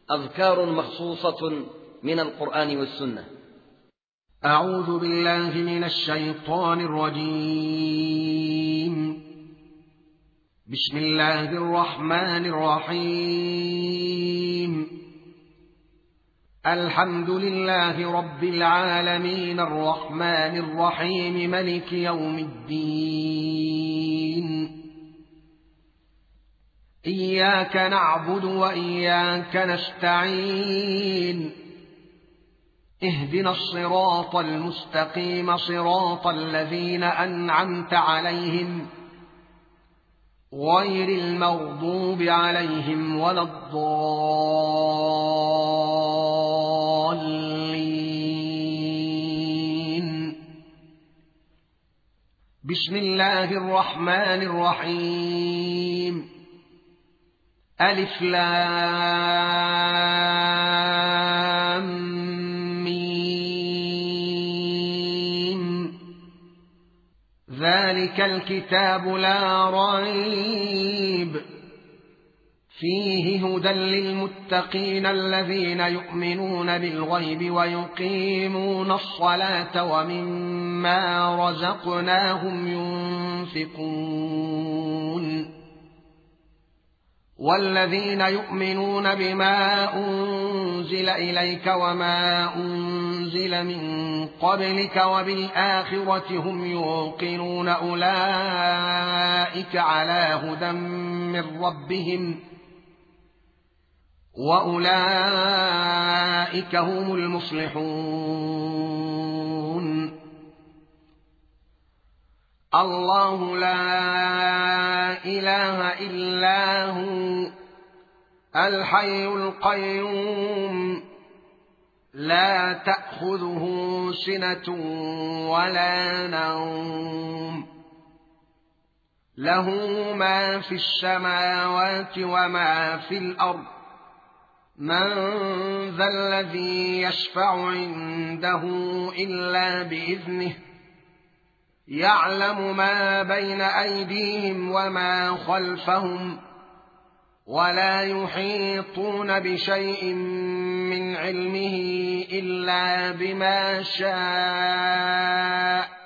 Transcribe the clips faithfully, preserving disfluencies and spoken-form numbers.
أذكار مخصوصة من القرآن والسنة. أعوذ بالله من الشيطان الرجيم. بسم الله الرحمن الرحيم. الحمد لله رب العالمين الرحمن الرحيم ملك يوم الدين. إياك نعبد وإياك نستعين. اهدنا الصراط المستقيم صراط الذين أنعمت عليهم غير المغضوب عليهم ولا الضالين. بسم الله الرحمن الرحيم. ألف لام ميم. ذلك الكتاب لا ريب فيه هدى للمتقين الذين يؤمنون بالغيب ويقيمون الصلاة ومما رزقناهم ينفقون. والذين يؤمنون بما أنزل إليك وما أنزل من قبلك وبالآخرة هم يوقنون أولئك على هدى من ربهم وأولئك هم المفلحون. الله لا إله إلا هو الحي القيوم لا تأخذه سنة ولا نوم له ما في السماوات وما في الأرض. من ذا الذي يشفع عنده إلا بإذنه يعلم ما بين أيديهم وما خلفهم ولا يحيطون بشيء من علمه إلا بما شاء.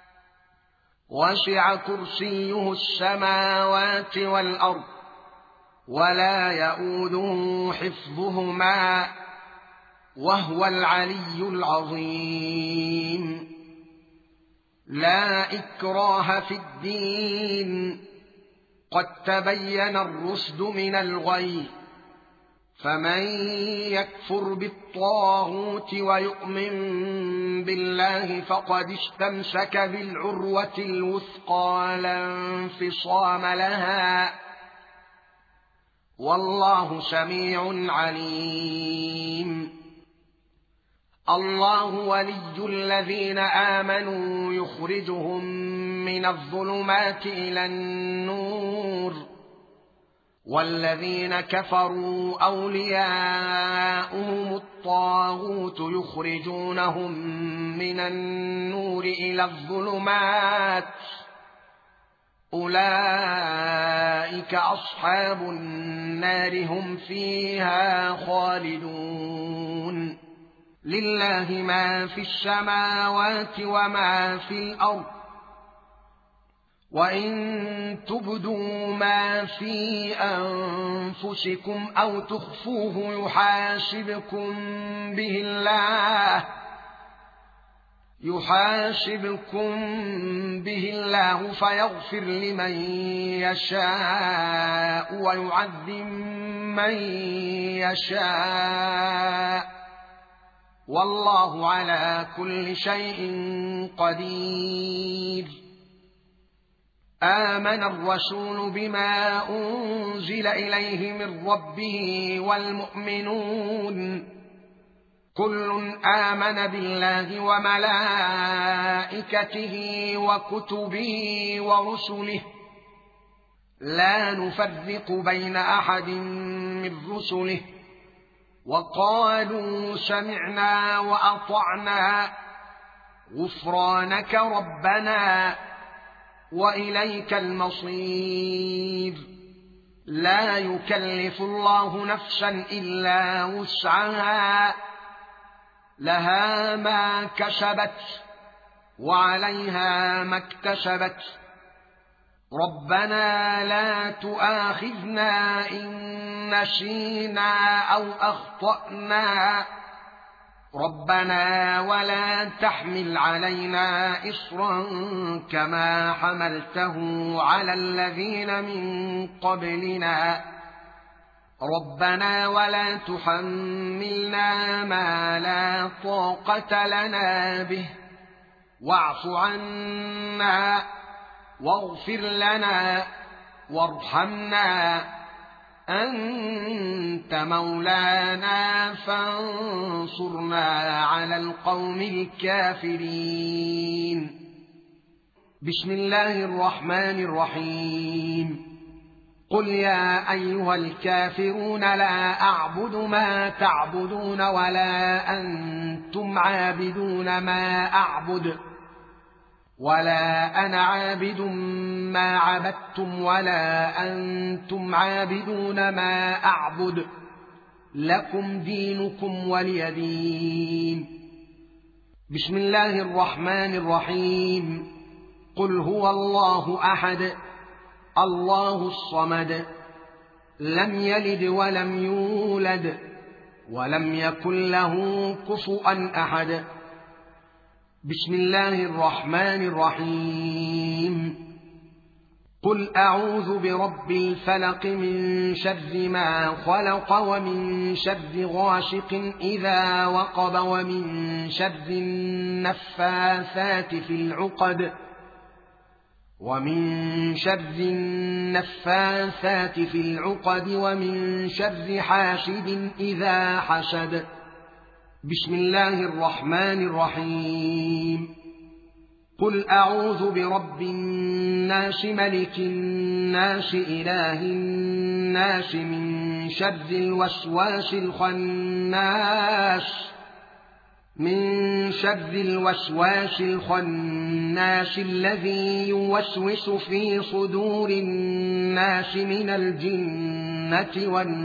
وسع كرسيه السماوات والأرض ولا يئوده حفظهما وهو العلي العظيم. لا إكراه في الدين قد تبين الرشد من الغي. فمن يكفر بالطاغوت ويؤمن بالله فقد استمسك بالعروة الوثقى لا انفصام لها والله سميع عليم. الله ولي الذين آمنوا يخرجهم من الظلمات إلى النور والذين كفروا أولياؤهم الطاغوت يخرجونهم من النور إلى الظلمات أولئك أصحاب النار هم فيها خالدون. لله ما في السماوات وما في الأرض. وإن تبدوا ما في أنفسكم أو تخفوه يحاسبكم به الله يحاسبكم به الله فيغفر لمن يشاء ويعذب من يشاء والله على كل شيء قدير. آمن الرسول بما أنزل إليه من ربه والمؤمنون كل آمن بالله وملائكته وكتبه ورسله لا نفرق بين أحد من رسله وقالوا سمعنا وأطعنا غفرانك ربنا وإليك المصير. لا يكلف الله نفسا إلا وسعها لها ما كسبت وعليها ما اكتسبت ربنا لا تؤاخذنا إن نسينا أو أخطأنا ربنا ولا تحمل علينا إصرا كما حملته على الذين من قبلنا ربنا ولا تحملنا ما لا طاقة لنا به واعف عنا واغفر لنا وارحمنا أنت مولانا فانصرنا على القوم الكافرين بسم الله الرحمن الرحيم قل يا أيها الكافرون لا أعبد ما تعبدون ولا أنتم عابدون ما أعبد ولا أنا عابد ما عبدتم ولا أنتم عابدون ما أعبد لكم دينكم ولي دين بسم الله الرحمن الرحيم قل هو الله أحد الله الصمد لم يلد ولم يولد ولم يكن له كفوا أحد بسم الله الرحمن الرحيم قل أعوذ برب الفلق من شر ما خلق ومن شر غاشق إذا وقب ومن شر النفاثات في العقد ومن شر النفاثات في العقد ومن شر حاسد إذا حسد بسم الله الرحمن الرحيم قل أعوذ برب الناس ملك الناس إله الناس من شر الوسواس الخناس من شر الوسواس الخناس الذي يوسوس في صدور الناس من الجنة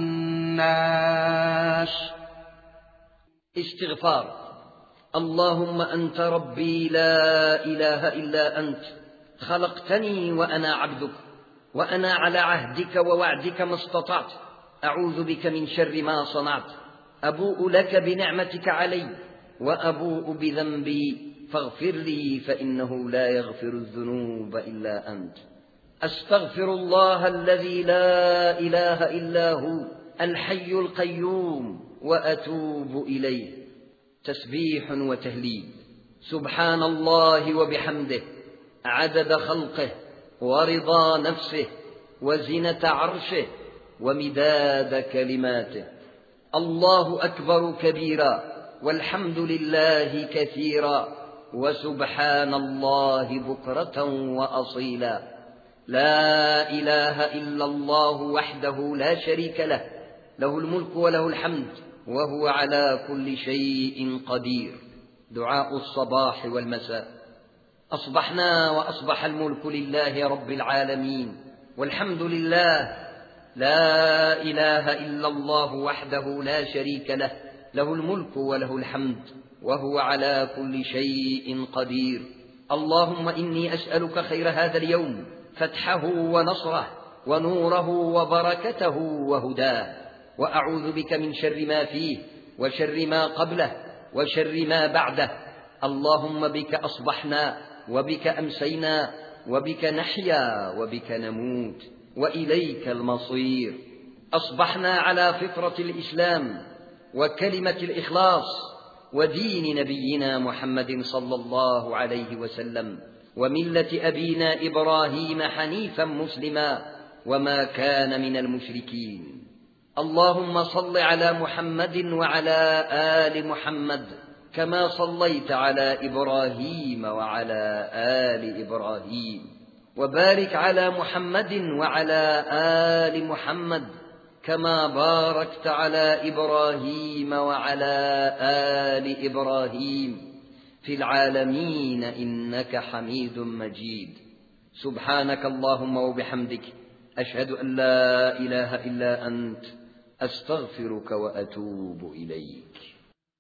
والناس استغفار. اللهم أنت ربي لا إله إلا أنت، خلقتني وأنا عبدك، وأنا على عهدك ووعدك ما استطعت، أعوذ بك من شر ما صنعت، أبوء لك بنعمتك علي وأبوء بذنبي فاغفر لي فإنه لا يغفر الذنوب إلا أنت. أستغفر الله الذي لا إله إلا هو الحي القيوم وأتوب إليه. تسبيح وتهليل. سبحان الله وبحمده عدد خلقه ورضا نفسه وزنة عرشه ومداد كلماته. الله أكبر كبيرا والحمد لله كثيرا وسبحان الله بكرة وأصيلا. لا إله إلا الله وحده لا شريك له، له الملك وله الحمد وهو على كل شيء قدير. دعاء الصباح والمساء. أصبحنا وأصبح الملك لله رب العالمين والحمد لله. لا إله إلا الله وحده لا شريك له، له الملك وله الحمد وهو على كل شيء قدير. اللهم إني أسألك خير هذا اليوم، فتحه ونصره ونوره وبركته وهداه، وأعوذ بك من شر ما فيه وشر ما قبله وشر ما بعده. اللهم بك أصبحنا وبك أمسينا وبك نحيا وبك نموت وإليك المصير. أصبحنا على فطرة الإسلام وكلمة الإخلاص ودين نبينا محمد صلى الله عليه وسلم وملة أبينا إبراهيم حنيفا مسلما وما كان من المشركين. اللهم صل على محمد وعلى آل محمد كما صليت على إبراهيم وعلى آل إبراهيم، وبارك على محمد وعلى آل محمد كما باركت على إبراهيم وعلى آل إبراهيم في العالمين إنك حميد مجيد. سبحانك اللهم وبحمدك، أشهد أن لا إله إلا أنت أستغفرك وأتوب إليك.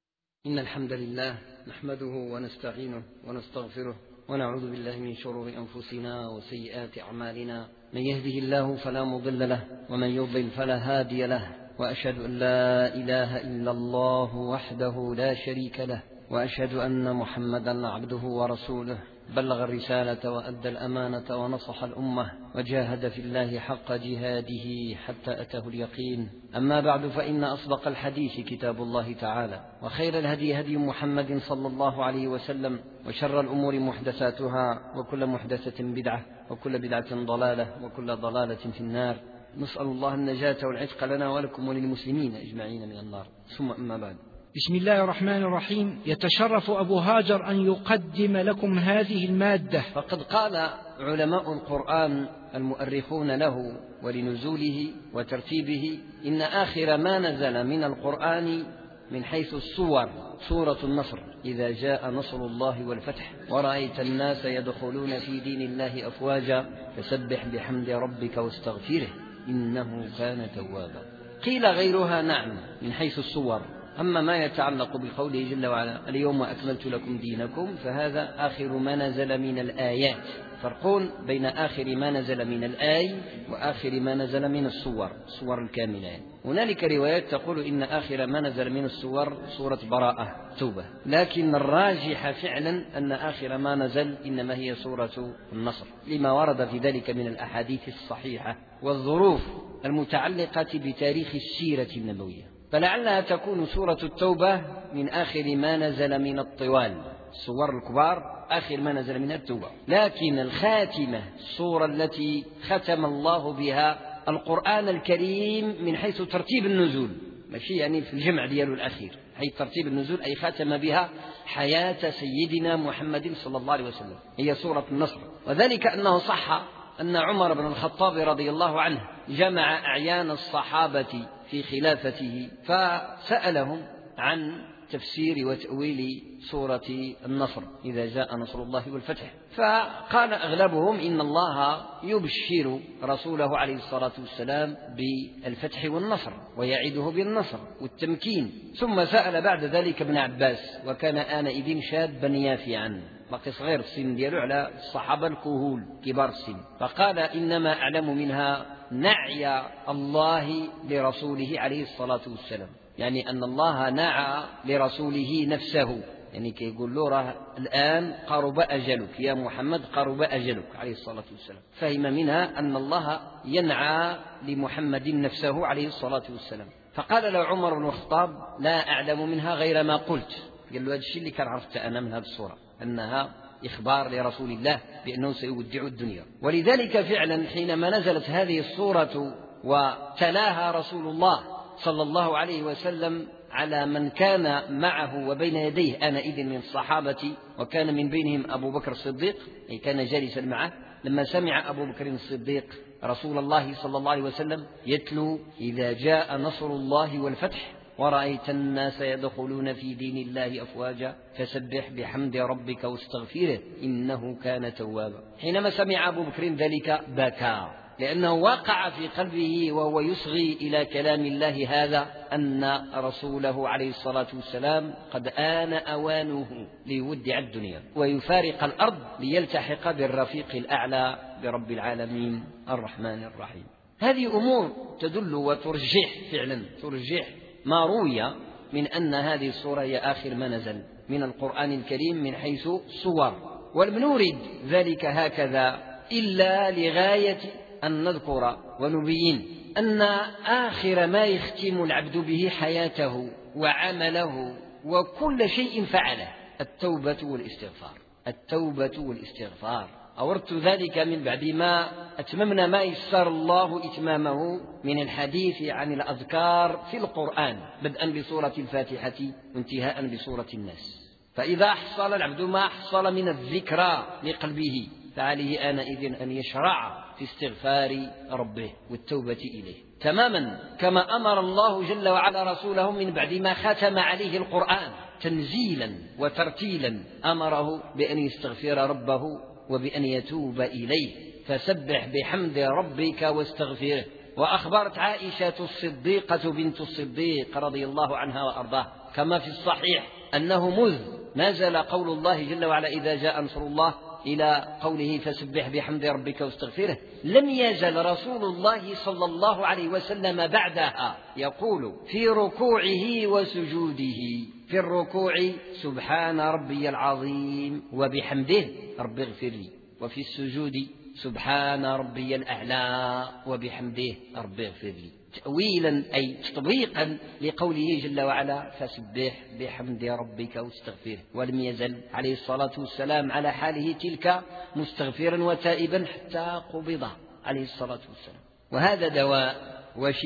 إن الحمد لله نحمده ونستعينه ونستغفره ونعوذ بالله من شرور أنفسنا وسيئات أعمالنا، من يهده الله فلا مضل له ومن يضلل فلا هادي له، وأشهد أن لا إله إلا الله وحده لا شريك له، وأشهد أن محمدا عبده ورسوله، بلغ الرسالة وأدى الأمانة ونصح الأمة وجاهد في الله حق جهاده حتى أتاه اليقين. أما بعد، فإن أصدق الحديث كتاب الله تعالى، وخير الهدي هدي محمد صلى الله عليه وسلم، وشر الأمور محدثاتها، وكل محدثة بدعة، وكل بدعة ضلالة، وكل ضلالة في النار. نسأل الله النجاة والعتق لنا ولكم وللمسلمين أجمعين من النار، ثم أما بعد. بسم الله الرحمن الرحيم. يتشرف أبو هاجر أن يقدم لكم هذه المادة. فقد قال علماء القرآن المؤرخون له ولنزوله وترتيبه إن آخر ما نزل من القرآن من حيث الصور سورة النصر، إذا جاء نصر الله والفتح ورأيت الناس يدخلون في دين الله أفواجا فسبح بحمد ربك واستغفره إنه كان توابا. قيل غيرها نعم من حيث الصور. أما ما يتعلق بقوله جل وعلا اليوم أكملت لكم دينكم، فهذا آخر ما نزل من الآيات. فرق بين آخر ما نزل من الآي وآخر ما نزل من الصور، الصور الكاملة. هنالك روايات تقول إن آخر ما نزل من الصور سورة براءة توبة، لكن الراجح فعلا أن آخر ما نزل إنما هي سورة النصر، لما ورد في ذلك من الأحاديث الصحيحة والظروف المتعلقة بتاريخ السيرة النبوية. فلعلها تكون سورة التوبة من آخر ما نزل من الطوال، الصور الكبار آخر ما نزل من التوبة، لكن الخاتمة السورة التي ختم الله بها القرآن الكريم من حيث ترتيب النزول، ماشي يعني في الجمع دياله الأخير، حيث ترتيب النزول أي ختم بها حياة سيدنا محمد صلى الله عليه وسلم، هي سورة النصر. وذلك أنه صح أن عمر بن الخطاب رضي الله عنه جمع أعيان الصحابة في خلافته فسألهم عن تفسير وتأويل سورة النصر إذا جاء نصر الله والفتح، فقال أغلبهم إن الله يبشر رسوله عليه الصلاة والسلام بالفتح والنصر ويعده بالنصر والتمكين. ثم سأل بعد ذلك ابن عباس، وكان آنئذ شابا يافعا بقي صغير السن ديالو على الصحابة الكهول كبار السن، فقال إنما أعلم منها نعي الله لرسوله عليه الصلاة والسلام، يعني أن الله نعى لرسوله نفسه، يعني كي يقول له راه الآن قرب أجلك يا محمد، قرب أجلك عليه الصلاة والسلام. فهم منها أن الله ينعى لمحمد نفسه عليه الصلاة والسلام. فقال له عمر بن الخطاب لا أعلم منها غير ما قلت، قال له هذا الشيء اللي كان عرفت أنا من هذه الصورة، أنها إخبار لرسول الله بأنه سيودع الدنيا. ولذلك فعلا حينما نزلت هذه السورة وتلاها رسول الله صلى الله عليه وسلم على من كان معه وبين يديه آنئذ من الصحابة، وكان من بينهم أبو بكر الصديق، أي كان جالسا معه، لما سمع أبو بكر الصديق رسول الله صلى الله عليه وسلم يتلو إذا جاء نصر الله والفتح ورأيت الناس يدخلون في دين الله أفواجا فسبح بحمد ربك واستغفره إنه كان توابا، حينما سمع أبو بكر ذلك بكى، لأنه وقع في قلبه وهو يصغي إلى كلام الله هذا أن رسوله عليه الصلاة والسلام قد آن أوانه ليودع الدنيا ويفارق الأرض ليلتحق بالرفيق الأعلى برب العالمين الرحمن الرحيم. هذه أمور تدل وترجح فعلا ترجح ما روي من أن هذه السورة هي آخر ما نزل من القرآن الكريم من حيث صور. ولم نرد ذلك هكذا إلا لغاية أن نذكر ونبين أن آخر ما يختم العبد به حياته وعمله وكل شيء فعله التوبة والاستغفار، التوبة والاستغفار. أوردت ذلك من بعد ما أتممنا ما يسر الله إتمامه من الحديث عن الأذكار في القرآن، بدءا بسورة الفاتحة وانتهاء بسورة الناس. فإذا حصل العبد ما حصل من الذكرى لقلبه فعليه آنئذ أن يشرع في استغفار ربه والتوبة إليه، تماما كما أمر الله جل وعلا رسوله من بعد ما ختم عليه القرآن تنزيلا وترتيلا، أمره بأن يستغفر ربه وبأن يتوب إليه. فسبح بحمد ربك واستغفره. وأخبرت عائشة الصديقة بنت الصديق رضي الله عنها وأرضاها كما في الصحيح أنه مذ نزل قول الله جل وعلا إذا جاء نصر الله إلى قوله فسبح بحمد ربك واستغفره لم يزل رسول الله صلى الله عليه وسلم بعدها يقول في ركوعه وسجوده: في الركوع سبحان ربي العظيم وبحمده رب اغفر لي، وفي السجود سبحان ربي الأعلى وبحمده رب اغفر لي، تأويلا أي تطبيقا لقوله جل وعلا فسبح بحمد ربك واستغفره. ولم يزل عليه الصلاة والسلام على حاله تلك مستغفرا وتائبا حتى قبض عليه الصلاة والسلام. وهذا دواء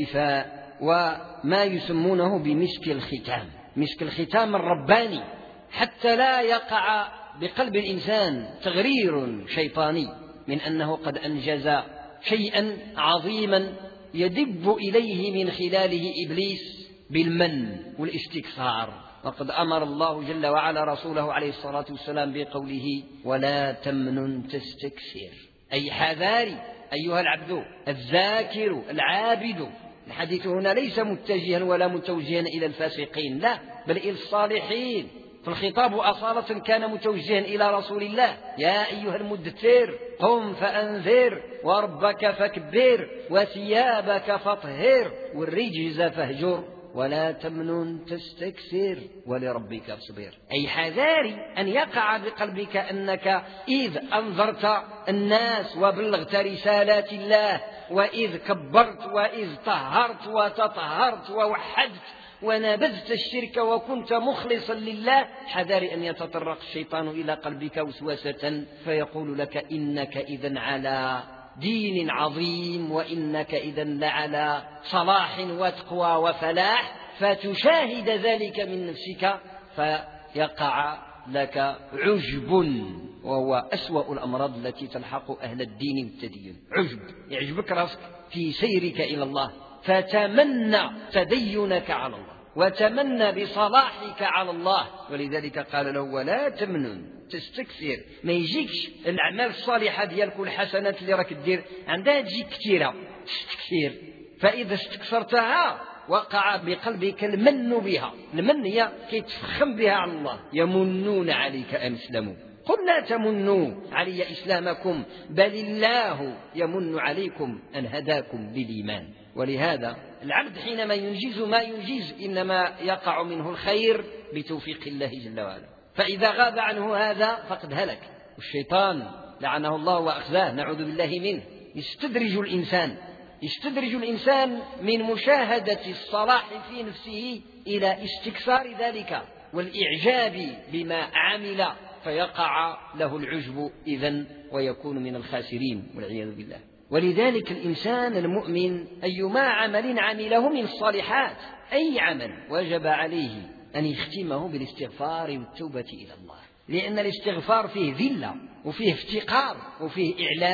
وشفاء وما يسمونه بمسك الختام، مسك الختام الرباني، حتى لا يقع بقلب الإنسان تغرير شيطاني من أنه قد أنجز شيئا عظيما يدب إليه من خلاله إبليس بالمن والاستكثار. وقد أمر الله جل وعلا رسوله عليه الصلاة والسلام بقوله ولا تمنن تستكثر، أي حذاري أيها العبد الذاكر العابد. الحديث هنا ليس متجها ولا متوجها إلى الفاسقين، لا، بل إلى الصالحين. فالخطاب أصالة كان متوجها إلى رسول الله: يا أيها المدثر قم فأنذر وربك فكبر وثيابك فطهر والرجز فاهجر ولا تمنن تستكثر ولربك فاصبر. أي حذاري أن يقع بقلبك أنك إذ أنذرت الناس وبلغت رسالات الله، وإذ كبرت وإذ طهرت وتطهرت ووحدت ونبذت الشرك وكنت مخلصا لله، حذار أن يتطرق الشيطان إلى قلبك وسوسة فيقول لك إنك إذن على دين عظيم، وإنك إذن لعلى صلاح وتقوى وفلاح، فتشاهد ذلك من نفسك فيقع لك عجب، وهو أسوأ الأمراض التي تلحق أهل الدين والتدين. عجب، يعجبك راسك في سيرك إلى الله، فتمنى تدينك على الله وتمنى بصلاحك على الله. ولذلك قال له ولا تمنن تستكثر، ما يجيكش الأعمال الصالحة ديالك والحسنات اللي راك دير عندها تجيك كثيرة تستكثر، فإذا استكثرتها وقع بقلبك المن بها. المن هي كيتفخم بها على الله: يمنون عليك أن اسلموا قل لا تمنوا علي إسلامكم بل الله يمن عليكم أن هداكم للإيمان. ولهذا العبد حينما ينجز ما ينجز إنما يقع منه الخير بتوفيق الله جل وعلا، فإذا غاب عنه هذا فقد هلك. والشيطان لعنه الله وأخزاه نعوذ بالله منه يستدرج الإنسان يستدرج الإنسان من مشاهدة الصلاح في نفسه إلى استكثار ذلك والإعجاب بما عمل، فيقع له العجب إذن ويكون من الخاسرين والعياذ بالله. ولذلك الإنسان المؤمن أيما عمل عمله من الصالحات، أي عمل، وجب عليه أن يختمه بالاستغفار والتوبة إلى الله، لأن الاستغفار فيه ذلة وفيه افتقار وفيه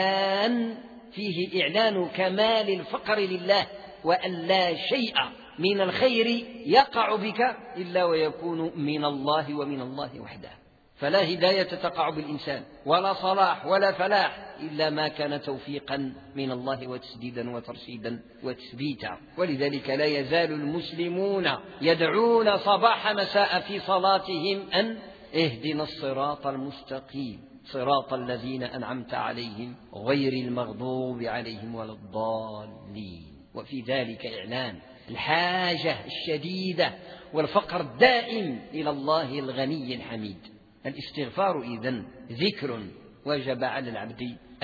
إعلان فيه إعلان كمال الفقر لله، وأن لا شيء من الخير يقع بك إلا ويكون من الله ومن الله وحده. فلا هداية تقع بالإنسان ولا صلاح ولا فلاح إلا ما كان توفيقا من الله وتسديدا وترشيدا وتثبيتا. ولذلك لا يزال المسلمون يدعون صباح مساء في صلاتهم أن اهدنا الصراط المستقيم صراط الذين أنعمت عليهم غير المغضوب عليهم ولا الضالين. وفي ذلك إعلان الحاجة الشديدة والفقر الدائم إلى الله الغني الحميد. الاستغفار إذن ذكر وجب على العبد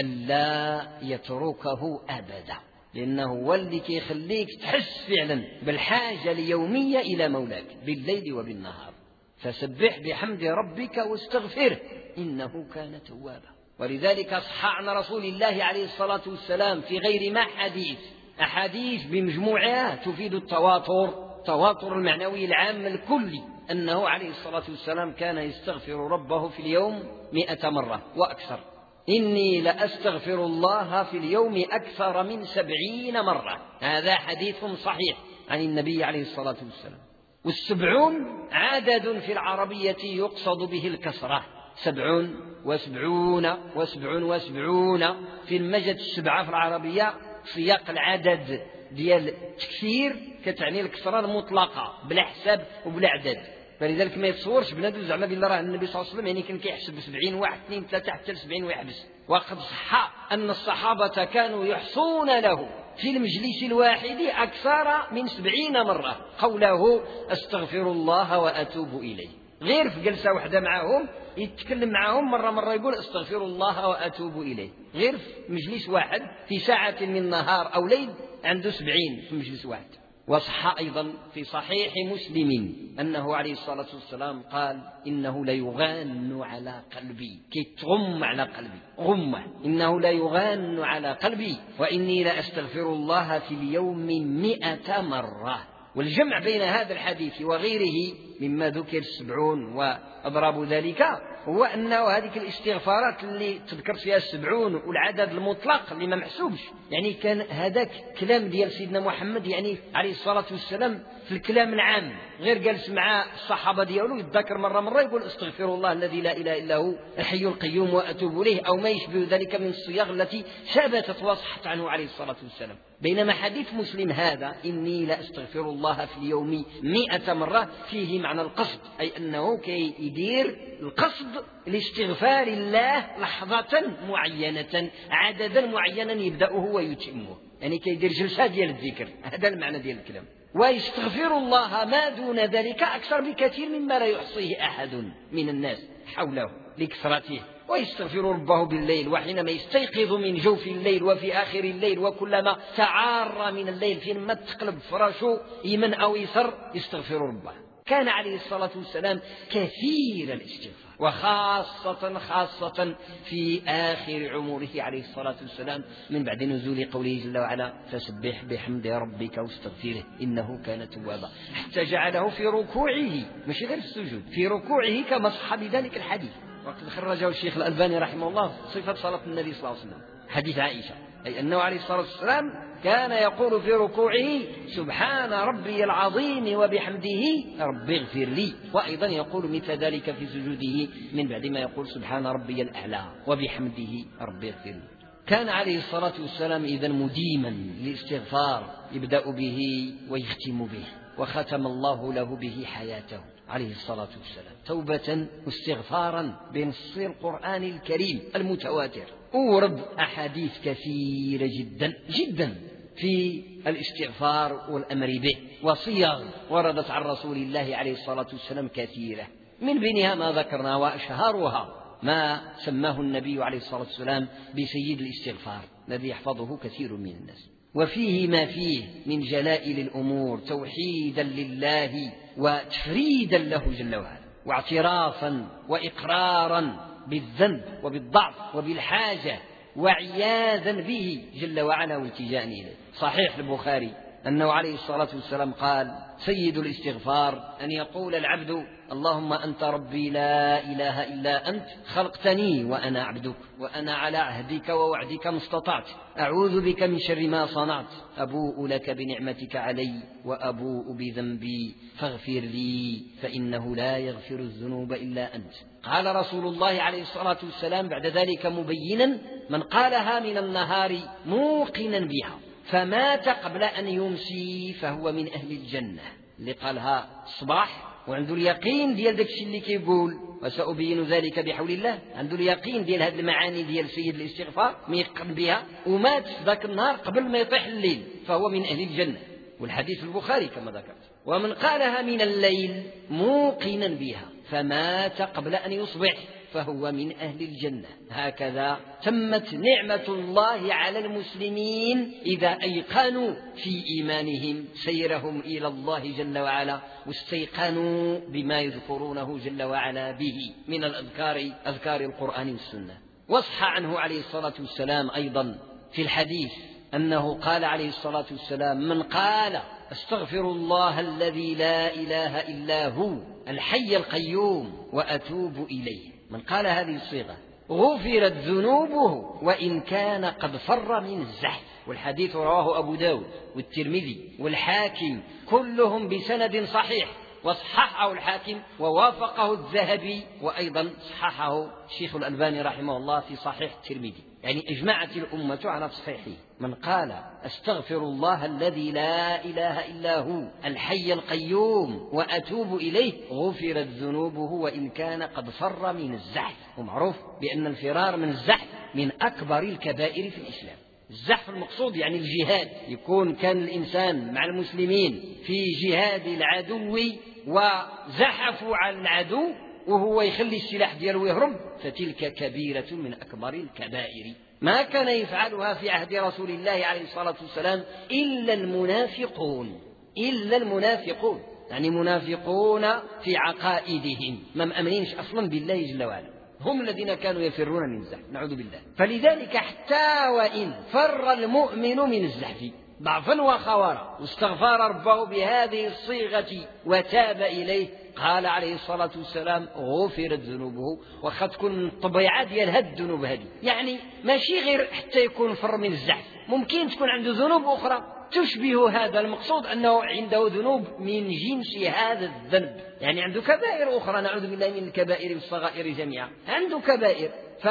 ألا يتركه أبدا، لأنه هو اللي كيخليك تحس فعلا بالحاجة اليومية إلى مولاك بالليل وبالنهار. فسبح بحمد ربك واستغفره إنه كان توابا. ولذلك صح عن رسول الله عليه الصلاة والسلام في غير ما حديث أحاديث بمجموعها تفيد التواتر التواتر المعنوي العام الكلي، أنه عليه الصلاة والسلام كان يستغفر ربه في اليوم مئة مرة وأكثر. إني لأستغفر الله في اليوم أكثر من سبعين مرة، هذا حديث صحيح عن النبي عليه الصلاة والسلام. والسبعون عدد في العربية يقصد به الكثرة، سبع وسبعون وسبع وسبعون في المجد السبعة في العربية سياق العدد ديال التكسير كتعني الكسرة المطلقة بلا حساب وبلا عدد، فلذلك ما يتصورش بنادم زعما بلا راه النبي صلى الله عليه وسلم يعني كان كيحسب سبعين واحد اثنين ثلاثة حتى لسبعين ويحبس. وقد صح أن الصحابة كانوا يحصون له في المجلس الواحد أكثر من سبعين مرة قوله أستغفر الله وأتوب إليه، غير في جلسة واحدة معهم يتكلم معهم مرة مرة يقول أستغفر الله وأتوب إليه، غير في مجلس واحد في ساعة من نهار أو ليل عنده سبعين في مجلس واحد. وصح أيضا في صحيح مسلم أنه عليه الصلاة والسلام قال إنه ليغان على قلبي، كي تغم على قلبي غمة، إنه ليغان على قلبي وإني لأستغفر الله في اليوم مئة مرة. والجمع بين هذا الحديث وغيره مما ذكر السبعون وأضراب ذلك هو أنه هذه الاستغفارات اللي تذكرت فيها السبعون والعدد المطلق اللي ما محسوبش، يعني كان هذاك كلام ديال سيدنا محمد يعني عليه الصلاة والسلام في الكلام العام، غير جالس مع الصحابة ديالو يتذكر مرة مرة يقول استغفر الله الذي لا إله إلا هو الحي القيوم وأتوب إليه أو ما يشبه ذلك من الصيغ التي ثبتت وصحت عنه عليه الصلاة والسلام. بينما حديث مسلم هذا إني لأستغفر الله في اليوم مئة مرة فيه معنى القصد، أي أنه كي يدير القصد لاستغفار الله لحظة معينة عددا معينا يبدأه ويتمه، يعني كي يدير جلسة ديال الذكر، هذا المعنى ديال الكلام. ويستغفر الله ما دون ذلك أكثر بكثير مما لا يحصيه أحد من الناس حوله لكثرته. ويستغفر ربه بالليل وحينما يستيقظ من جوف الليل وفي آخر الليل وكلما تعار من الليل فيما تقلب فراشه يمن أو يسر يستغفر ربه. كان عليه الصلاة والسلام كثير الاستغفار، وخاصة خاصة في آخر عمره عليه الصلاة والسلام من بعد نزول قوله جل وعلا فسبح بحمد ربك واستغفره إنه كان توابا، حتى جعله في ركوعه مش غير السجود، في ركوعه كما صح بذلك الحديث. وقد خرجه الشيخ الألباني رحمه الله صفة صلاة النبي صلى الله عليه وسلم حديث عائشة، أي أنه عليه الصلاة والسلام كان يقول في ركوعه سبحان ربي العظيم وبحمده ربي اغفر لي، وأيضا يقول مثل ذلك في سجوده من بعد ما يقول سبحان ربي الأعلى وبحمده ربي اغفر لي. كان عليه الصلاة والسلام إذا مديما للاستغفار يبدأ به ويختم به، وختم الله له به حياته عليه الصلاة والسلام توبة واستغفارا بنص القرآن الكريم المتواتر. أورد أحاديث كثيرة جدا جدا في الاستغفار والأمر به، وصيغ وردت عن رسول الله عليه الصلاة والسلام كثيرة، من بينها ما ذكرنا وأشهرها ما سماه النبي عليه الصلاة والسلام بسيد الاستغفار الذي يحفظه كثير من الناس، وفيه ما فيه من جلائل الأمور توحيدا لله وتفريدا له جل وعلا، واعترافا وإقرارا بالذنب وبالضعف وبالحاجة وعياذا به جل وعلا والتجاء إليه. صحيح البخاري أنه عليه الصلاة والسلام قال سيد الاستغفار أن يقول العبد اللهم أنت ربي لا إله إلا أنت خلقتني وأنا عبدك وأنا على عهدك ووعدك ما استطعت أعوذ بك من شر ما صنعت أبوء لك بنعمتك علي وأبوء بذنبي فاغفر لي فإنه لا يغفر الذنوب إلا أنت. قال رسول الله عليه الصلاة والسلام بعد ذلك مبينا من قالها من النهار موقنا بها فمات قبل أن يمسي فهو من أهل الجنة. اللي قالها الصباح وعنده اليقين ديال داك الشيء اللي كيقول وسأبين ذلك بحول الله، عنده اليقين ديال هذه المعاني ديال سيد الاستغفار ميقن بها ومات ذاك النهار قبل ما يطيح الليل فهو من أهل الجنة، والحديث في البخاري كما ذكرت. ومن قالها من الليل موقنا بها فمات قبل أن يصبح فهو من أهل الجنة. هكذا تمت نعمة الله على المسلمين إذا أيقنوا في إيمانهم سيرهم إلى الله جل وعلا واستيقنوا بما يذكرونه جل وعلا به من الأذكار أذكار القرآن والسنة. وصح عنه عليه الصلاة والسلام أيضا في الحديث أنه قال عليه الصلاة والسلام من قال استغفر الله الذي لا إله إلا هو الحي القيوم وأتوب إليه، من قال هذه الصيغة غفرت ذنوبه وإن كان قد فر من الزحف. والحديث رواه أبو داود والترمذي والحاكم كلهم بسند صحيح وصححه الحاكم ووافقه الذهبي، وأيضا صححه الشيخ الألباني رحمه الله في صحيح الترمذي. يعني أجمعت الأمة على تصحيحه. من قال أستغفر الله الذي لا إله إلا هو الحي القيوم وأتوب إليه غفرت ذنوبه وإن كان قد فر من الزحف. ومعروف بأن الفرار من الزحف من أكبر الكبائر في الإسلام. الزحف المقصود يعني الجهاد، يكون كان الإنسان مع المسلمين في جهاد العدو وزحفوا على العدو وهو يخلي السلاح دياله ويهرب، فتلك كبيرة من أكبر الكبائر ما كان يفعلها في عهد رسول الله عليه الصلاة والسلام إلا المنافقون. إلا المنافقون يعني منافقون في عقائدهم، ما مأمنينش أصلا بالله جل وعلا، هم الذين كانوا يفرون من الزحف، نعوذ بالله. فلذلك حتى وإن فر المؤمن من الزحف ضعفا وخوارا واستغفر ربه بهذه الصيغة وتاب إليه، قال عليه الصلاة والسلام غفرت ذنوبه. وقد تكون من الطبيعة ديال هذه الذنوب هذه، يعني ماشي غير حتى يكون فر من الزحف، ممكن تكون عنده ذنوب أخرى تشبه هذا. المقصود أنه عنده ذنوب من جنس هذا الذنب، يعني عنده كبائر أخرى، نعوذ بالله من الكبائر والصغائر جميعا، عنده كبائر.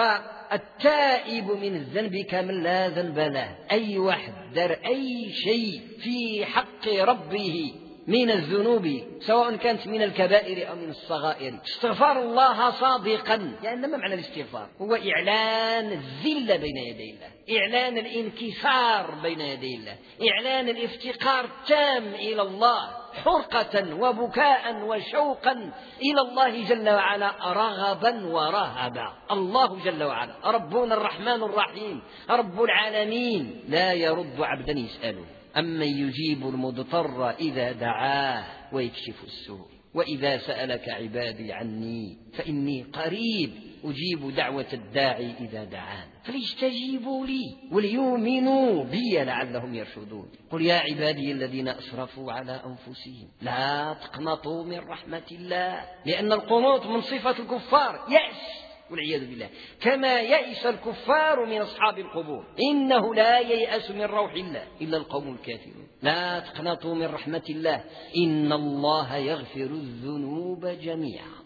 فالتائب من الذنب كمن لا ذنب له. أي واحد دار أي شيء في حق ربه من الذنوب سواء كانت من الكبائر أو من الصغائر استغفر الله صادقا، لأن ما معنى الاستغفار؟ هو إعلان الذلة بين يدي الله، إعلان الانكسار بين يدي الله، إعلان الافتقار التام إلى الله، حرقة وبكاء وشوقا إلى الله جل وعلا، رغبا ورهبا. الله جل وعلا ربنا الرحمن الرحيم رب العالمين لا يرد عبدا يسأله أمن يجيب المضطر إذا دعاه ويكشف السوء وإذا سألك عبادي عني فإني قريب أجيب دعوة الداعي إذا دعان فليستجيبوا لي وليؤمنوا بي لعلهم يرشدون. قل يا عبادي الذين أسرفوا على أنفسهم لا تقنطوا من رحمة الله، لأن القنوط من صفة الكفار، يأس والعياذ بالله، كما يئس الكفار من أصحاب القبور، إنه لا ييأس من روح الله إلا القوم الكافرون. لا تقنطوا من رحمة الله إن الله يغفر الذنوب جميعا.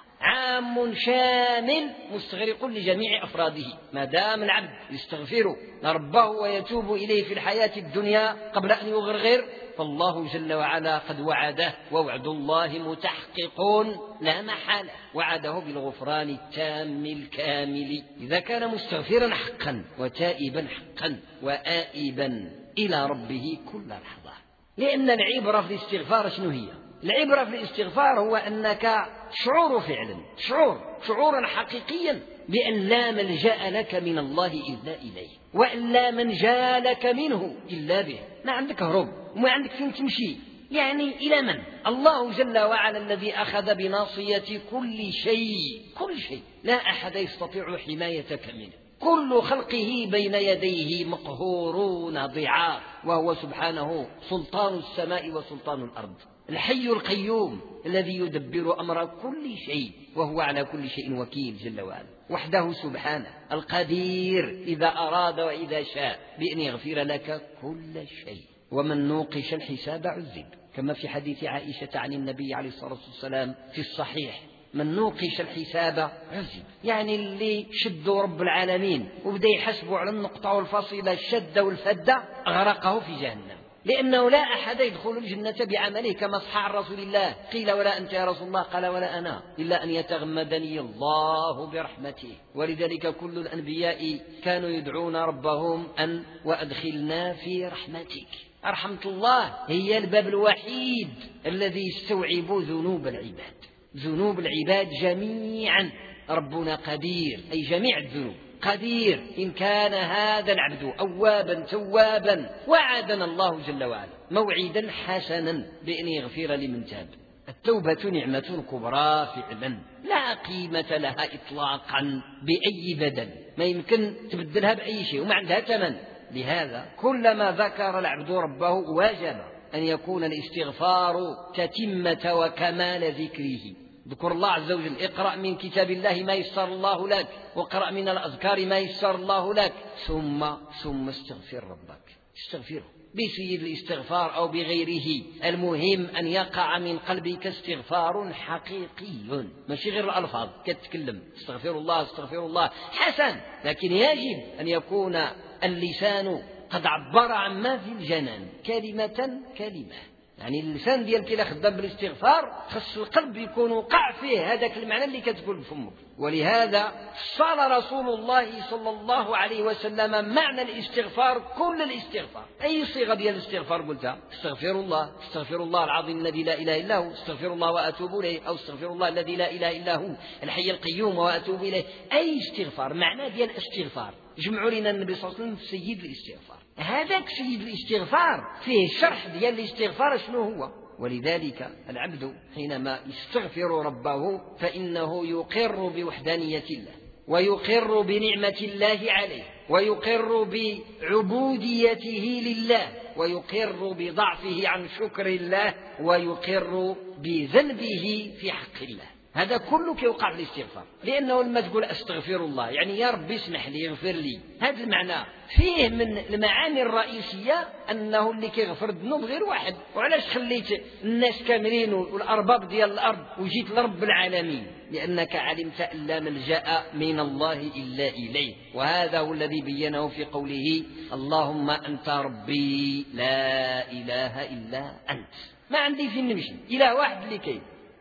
عام شامل مستغرق لجميع أفراده، ما دام العبد يستغفر ربه ويتوب إليه في الحياة الدنيا قبل أن يغرغر، فالله جل وعلا قد وعده، ووعد الله متحقق لا محالة، وعده بالغفران التام الكامل إذا كان مستغفرا حقا وتائبا حقا وآئبا إلى ربه كل لحظة. لأن العبرة في الاستغفار شنو هي؟ العبرة في الاستغفار هو أنك شعور فعلا، شعور شعورا حقيقيا بأن لا ملجأ لك من الله إلا إليه، وأن لا منجا لك منه إلا به. ما عندك هروب وما عندك فين تمشي، يعني إلى من؟ الله جل وعلا الذي أخذ بناصية كل شيء، كل شيء لا أحد يستطيع حمايتك منه، كل خلقه بين يديه مقهورون ضعاف، وهو سبحانه سلطان السماء وسلطان الأرض، الحي القيوم الذي يدبر أمر كل شيء، وهو على كل شيء وكيل جل وعلا، وحده سبحانه القدير إذا أراد وإذا شاء بأن يغفر لك كل شيء. ومن نوقش الحساب عذب، كما في حديث عائشة عن النبي عليه الصلاة والسلام في الصحيح، من نوقش الحساب عذب، يعني اللي شدوا رب العالمين وبدأ يحسبوا على النقطة والفاصلة الشدة والفدة أغرقه في جهنم، لأنه لا أحد يدخل الجنة بعمله، كما صح عن رسول الله قيل ولا أنت يا رسول الله؟ قال ولا أنا، إلا أن يتغمدني الله برحمته. ولذلك كل الأنبياء كانوا يدعون ربهم أن وأدخلنا في رحمتك. رحمة الله هي الباب الوحيد الذي يستوعب ذنوب العباد، ذنوب العباد جميعا. ربنا قدير، أي جميع الذنوب قدير، إن كان هذا العبد أوابا توابا وعدنا الله جل وعلا موعدا حسنا بأن يغفر لمن تاب. التوبة نعمة كبرى فعلا لا قيمة لها إطلاقا بأي بدل، ما يمكن تبدلها بأي شيء وما عندها ثمن. لهذا كلما ذكر العبد ربه واجب أن يكون الاستغفار تتمة وكمال ذكره. ذكر الله عز وجل، اقرأ من كتاب الله ما يسر الله لك، واقرأ من الأذكار ما يسر الله لك، ثم ثم استغفر ربك، استغفره بسيد الاستغفار أو بغيره، المهم أن يقع من قلبك استغفار حقيقي، ماشي غير الألفاظ كتكلم استغفر الله استغفر الله حسن، لكن يجب أن يكون اللسان قد عبر عما في الجنان كلمة كلمة. يعني اللسان ديالك إلا خدام بالاستغفار خص القلب يكون وقع فيه هذاك المعنى اللي كتقول بفمك. ولهذا صار رسول الله صلى الله عليه وسلم معنى الاستغفار كل الاستغفار، أي صيغة ديال الاستغفار قلتها، استغفر الله استغفر الله العظيم الذي لا إله إلا هو استغفر الله وأتوب إليه، أو استغفر الله الذي لا إله إلا هو الحي القيوم وأتوب إليه، أي استغفار معنى ديال الاستغفار. جمعوا لنا النبي صلى الله عليه وسلم سيد الاستغفار، هذاك سيد الاستغفار فيه شرح ديال الاستغفار شنو هو. ولذلك العبد حينما يستغفر ربه فإنه يقر بوحدانية الله، ويقر بنعمة الله عليه، ويقر بعبوديته لله، ويقر بضعفه عن شكر الله، ويقر بذنبه في حق الله. هذا كله كيوقع في الاستغفار، لأنه لما تقول أستغفر الله يعني يا ربي اسمح لي اغفر لي، هذا المعنى فيه من المعاني الرئيسية أنه اللي كيغفر الذنوب غير واحد. وعلاش خليت الناس كاملين والأرباب ديال الأرض وجيت لرب العالمين؟ لأنك علمت أن لا ملجأ من الله إلا إليه، وهذا هو الذي بينه في قوله اللهم أنت ربي لا إله إلا أنت، ما عندي فين نمشي، إله واحد اللي كاين.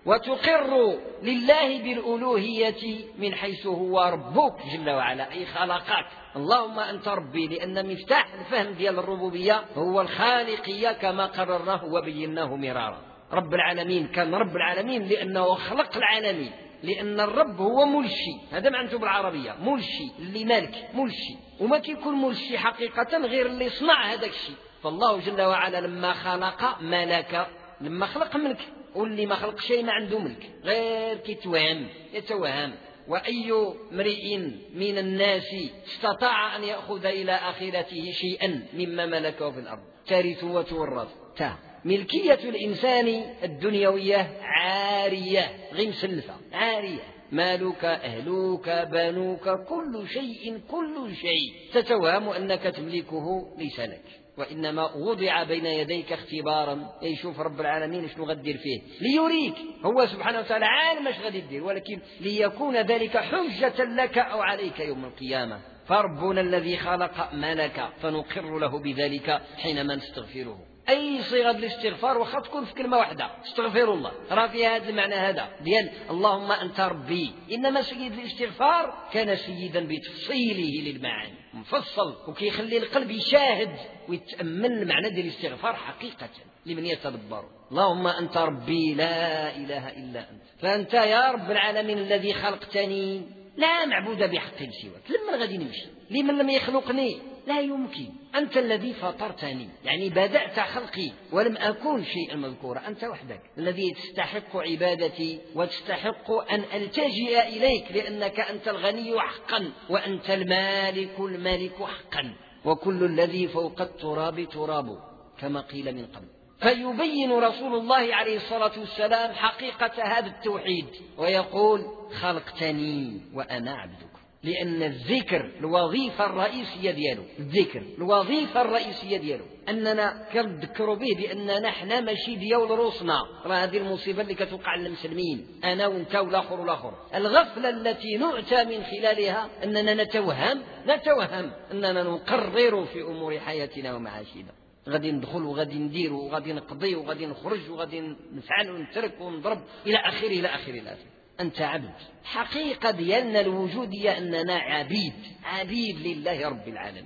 وتقر لله بالألوهية من حيث هو ربك جل وعلا، أي خلقك. اللهم أنت ربي، لأن مفتاح الفهم ديال الربوبية هو الخالقية كما قررناه وبيناه مرارا. رب العالمين كان رب العالمين لأنه خلق العالمين، لأن الرب هو ملشي، هذا معناته بالعربية ملشي، اللي مالك ملشي، وما كيكون ملشي حقيقة غير اللي صنع هذاك الشيء. فالله جل وعلا لما خلق ملك، لما خلق ملك، واللي ما خلق شيء ما عنده ملك غير كيتوهم يتوهم. وأي امرئ من الناس استطاع أن يأخذ إلى آخرته شيئا مما ملكه في الأرض ترث وتورث. تا ملكية الإنسان الدنيوية عارية غير مسلفة، عارية، مالك أهلك بنوك كل شيء كل شيء تتوهم أنك تملكه ليس لك، وإنما وضع بين يديك اختبارا، يشوف رب العالمين شنو غدير فيه ليريك، هو سبحانه وتعالى عالم اش غادي دير، ولكن ليكون ذلك حجة لك أو عليك يوم القيامة. فربنا الذي خلق ملك فنقر له بذلك حينما نستغفره. أي صيغة الاستغفار وخا تكون في كلمة واحدة استغفر الله، راه فيها هذا المعنى هذا ديال اللهم أنت ربي. إنما سيد الاستغفار كان سيدا بتفصيله للمعاني مفصل، وكيخلي القلب يشاهد ويتأمل المعنى ديال الاستغفار حقيقة لمن يتدبر. اللهم أنت ربي لا إله إلا أنت، فأنت يا رب العالمين الذي خلقتني لا معبود بحق سواك. لمن غادي نمشي؟ لمن لم يخلقني؟ لا يمكن. أنت الذي فطرتني، يعني بدأت خلقي ولم أكون شيئا مذكورا، أنت وحدك الذي تستحق عبادتي وتستحق أن ألتجئ إليك، لأنك أنت الغني حقا وأنت المالك المالك حقا، وكل الذي فوق التراب تراب كما قيل من قبل. فيبين رسول الله عليه الصلاة والسلام حقيقة هذا التوحيد ويقول خلقتني وأنا عبدك، لأن الذكر الوظيفة الرئيسية دياله، الذكر الوظيفة الرئيسية دياله أننا كنذكر به بأننا حنا ماشي ديال روسنا. راه هذه المصيبة اللي كتوقع للمسلمين، أنا وأنت والآخر والآخر، الغفلة التي نؤتى من خلالها أننا نتوهم نتوهم أننا نقرر في أمور حياتنا ومعاشنا، غادي ندخل وغادي ندير وغادي نقضي وغادي نخرج وغادي نفعل ونترك ونضرب إلى آخره إلى آخره إلى آخره. أنت عبد. حقيقة ديالنا الوجودية أننا عبيد، عبيد لله رب العالمين.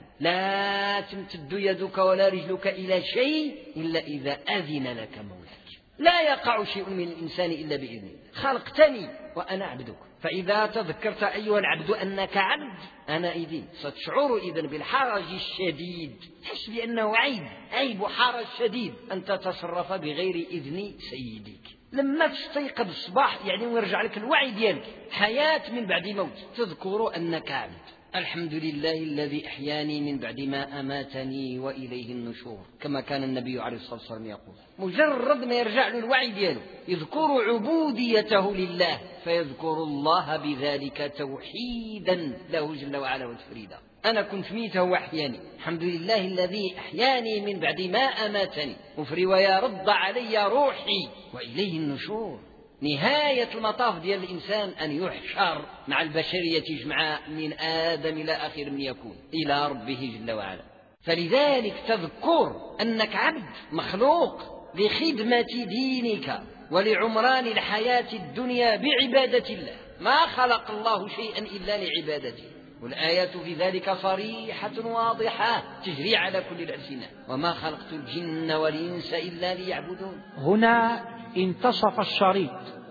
لا تمتد يدك ولا رجلك إلى شيء إلا إذا أذن لك مولاك، لا يقع شيء من الإنسان إلا بإذنه. خلقتني وأنا عبدك، فإذا تذكرت أيها العبد أنك عبد أنا إذن ستشعر إذن بالحرج الشديد، تحس بأنه عيب عيب وحرج شديد أن تتصرف بغير إذن سيدك. لما تستيقظ الصباح يعني ويرجع لك الوعي ديالك، حياة من بعد موت، تذكر أنك عبد. الحمد لله الذي أحياني من بعد ما أماتني وإليه النشور، كما كان النبي عليه الصلاة والسلام يقول. مجرد ما يرجع له الوعي دياله يذكر عبوديته لله، فيذكر الله بذلك توحيدا له جل وعلا وتفريدا. أنا كنت ميت هو أحياني، الحمد لله الذي أحياني من بعد ما أماتني، وفي رواية رد علي روحي وإليه النشور. نهاية المطاف ديال الإنسان أن يحشر مع البشرية جمعاء من آدم إلى آخر من يكون إلى ربه جل وعلا. فلذلك تذكر أنك عبد مخلوق لخدمة دينك ولعمران الحياة الدنيا بعبادة الله، ما خلق الله شيئا إلا لعبادته، والآيات في ذلك صريحة واضحة تجري على كل الألسنة، وما خلقت الجن والإنس إلا ليعبدون. هنا انتصف الشريط